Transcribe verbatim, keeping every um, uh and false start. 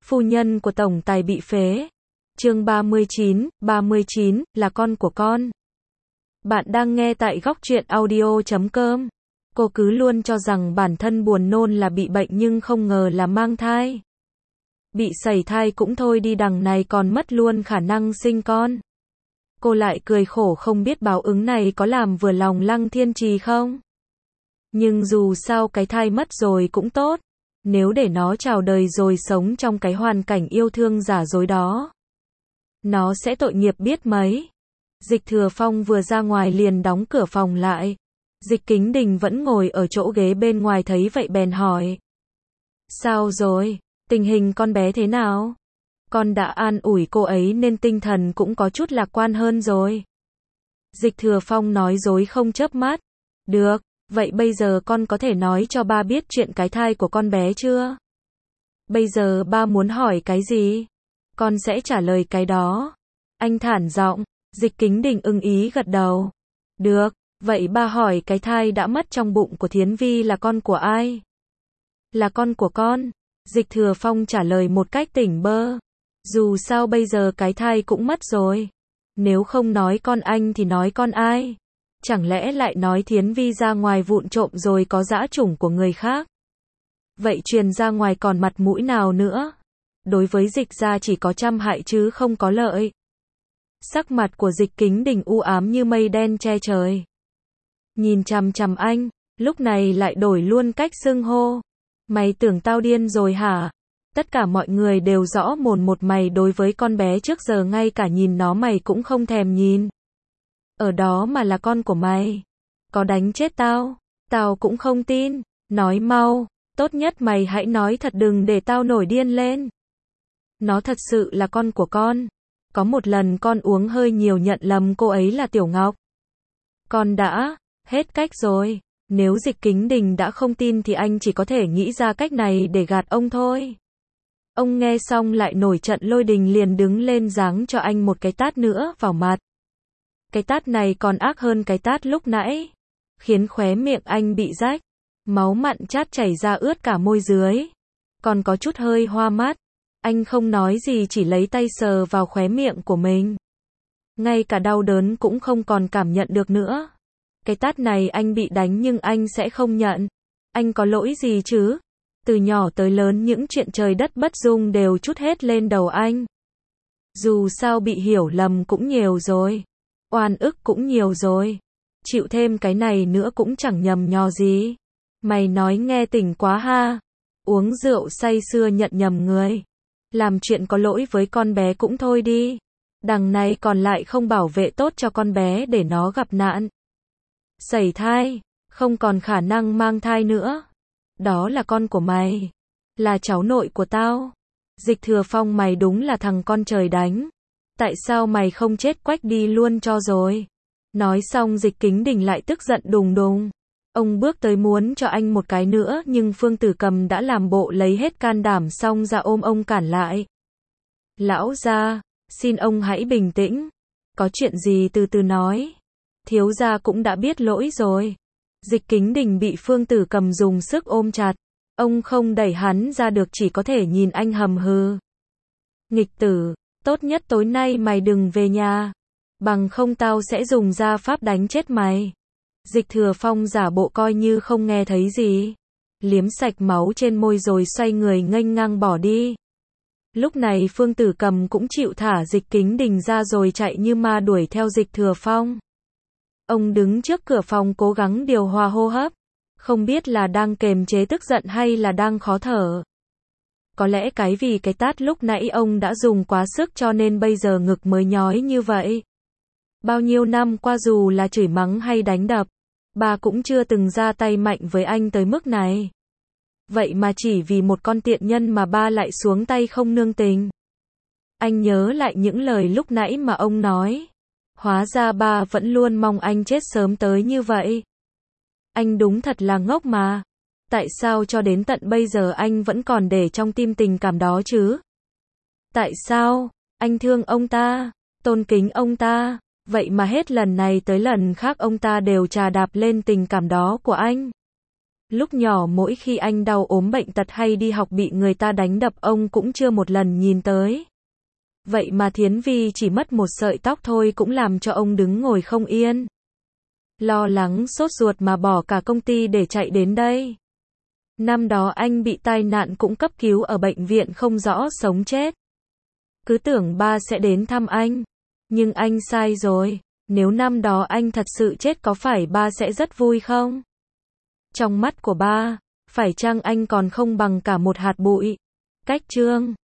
Phu nhân của tổng tài bị phế. Chương ba mươi chín, ba mươi chín, là con của con. Bạn đang nghe tại góc truyện audio chấm com. Cô cứ luôn cho rằng bản thân buồn nôn là bị bệnh nhưng không ngờ là mang thai. Bị sẩy thai cũng thôi đi, đằng này còn mất luôn khả năng sinh con. Cô lại cười khổ không biết báo ứng này có làm vừa lòng Lăng Thiên Trì không? Nhưng dù sao cái thai mất rồi cũng tốt. Nếu để nó chào đời rồi sống trong cái hoàn cảnh yêu thương giả dối đó, nó sẽ tội nghiệp biết mấy. Dịch Thừa Phong vừa ra ngoài liền đóng cửa phòng lại. Dịch Kính Đình vẫn ngồi ở chỗ ghế bên ngoài thấy vậy bèn hỏi. Sao rồi? Tình hình con bé thế nào? Con đã an ủi cô ấy nên tinh thần cũng có chút lạc quan hơn rồi. Dịch Thừa Phong nói dối không chớp mắt. Được, vậy bây giờ con có thể nói cho ba biết chuyện cái thai của con bé chưa? Bây giờ ba muốn hỏi cái gì? Con sẽ trả lời cái đó. Anh thản giọng. Dịch Kính Đình ưng ý gật đầu. Được, vậy ba hỏi cái thai đã mất trong bụng của Thiến Vi là con của ai? Là con của con. Dịch Thừa Phong trả lời một cách tỉnh bơ. Dù sao bây giờ cái thai cũng mất rồi. Nếu không nói con anh thì nói con ai? Chẳng lẽ lại nói Thiến Vi ra ngoài vụng trộm rồi có dã chủng của người khác? Vậy truyền ra ngoài còn mặt mũi nào nữa? Đối với Dịch gia chỉ có trăm hại chứ không có lợi. Sắc mặt của Dịch Kính Đình u ám như mây đen che trời. Nhìn chằm chằm anh, lúc này lại đổi luôn cách xưng hô. Mày tưởng tao điên rồi hả? Tất cả mọi người đều rõ mồn một mày đối với con bé trước giờ ngay cả nhìn nó mày cũng không thèm nhìn. Ở đó mà là con của mày. Có đánh chết tao, tao cũng không tin. Nói mau, tốt nhất mày hãy nói thật đừng để tao nổi điên lên. Nó thật sự là con của con. Có một lần con uống hơi nhiều nhận lầm cô ấy là Tiểu Ngọc. Con đã hết cách rồi. Nếu Dịch Kính Đình đã không tin thì anh chỉ có thể nghĩ ra cách này để gạt ông thôi. Ông nghe xong lại nổi trận lôi đình liền đứng lên giáng cho anh một cái tát nữa vào mặt. Cái tát này còn ác hơn cái tát lúc nãy, khiến khóe miệng anh bị rách, máu mặn chát chảy ra ướt cả môi dưới, còn có chút hơi hoa mắt. Anh không nói gì chỉ lấy tay sờ vào khóe miệng của mình. Ngay cả đau đớn cũng không còn cảm nhận được nữa. Cái tát này anh bị đánh nhưng anh sẽ không nhận. Anh có lỗi gì chứ? Từ nhỏ tới lớn những chuyện trời đất bất dung đều trút hết lên đầu anh. Dù sao bị hiểu lầm cũng nhiều rồi. Oan ức cũng nhiều rồi. Chịu thêm cái này nữa cũng chẳng nhầm nhò gì. Mày nói nghe tỉnh quá ha. Uống rượu say sưa nhận nhầm người. Làm chuyện có lỗi với con bé cũng thôi đi. Đằng này còn lại không bảo vệ tốt cho con bé để nó gặp nạn. Sẩy thai, không còn khả năng mang thai nữa. Đó là con của mày. Là cháu nội của tao. Dịch Thừa Phong mày đúng là thằng con trời đánh. Tại sao mày không chết quách đi luôn cho rồi? Nói xong Dịch Kính Đình lại tức giận đùng đùng. Ông bước tới muốn cho anh một cái nữa nhưng Phương Tử Cầm đã làm bộ lấy hết can đảm xong ra ôm ông cản lại. Lão gia, xin ông hãy bình tĩnh. Có chuyện gì từ từ nói. Thiếu gia cũng đã biết lỗi rồi. Dịch Kính Đình bị Phương Tử Cầm dùng sức ôm chặt. Ông không đẩy hắn ra được chỉ có thể nhìn anh hầm hừ. Nghịch tử, tốt nhất tối nay mày đừng về nhà. Bằng không tao sẽ dùng gia pháp đánh chết mày. Dịch Thừa Phong giả bộ coi như không nghe thấy gì. Liếm sạch máu trên môi rồi xoay người nghênh ngang bỏ đi. Lúc này Phương Tử Cầm cũng chịu thả Dịch Kính Đình ra rồi chạy như ma đuổi theo Dịch Thừa Phong. Ông đứng trước cửa phòng cố gắng điều hòa hô hấp. Không biết là đang kềm chế tức giận hay là đang khó thở. Có lẽ cái vì cái tát lúc nãy ông đã dùng quá sức cho nên bây giờ ngực mới nhói như vậy. Bao nhiêu năm qua dù là chửi mắng hay đánh đập, bà cũng chưa từng ra tay mạnh với anh tới mức này. Vậy mà chỉ vì một con tiện nhân mà ba lại xuống tay không nương tình. Anh nhớ lại những lời lúc nãy mà ông nói. Hóa ra ba vẫn luôn mong anh chết sớm tới như vậy. Anh đúng thật là ngốc mà. Tại sao cho đến tận bây giờ anh vẫn còn để trong tim tình cảm đó chứ? Tại sao? Anh thương ông ta, tôn kính ông ta. Vậy mà hết lần này tới lần khác ông ta đều trà đạp lên tình cảm đó của anh. Lúc nhỏ mỗi khi anh đau ốm bệnh tật hay đi học bị người ta đánh đập ông cũng chưa một lần nhìn tới. Vậy mà Thiến Vi chỉ mất một sợi tóc thôi cũng làm cho ông đứng ngồi không yên. Lo lắng sốt ruột mà bỏ cả công ty để chạy đến đây. Năm đó anh bị tai nạn cũng cấp cứu ở bệnh viện không rõ sống chết. Cứ tưởng ba sẽ đến thăm anh. Nhưng anh sai rồi. Nếu năm đó anh thật sự chết có phải ba sẽ rất vui không? Trong mắt của ba, phải chăng anh còn không bằng cả một hạt bụi? Cách chương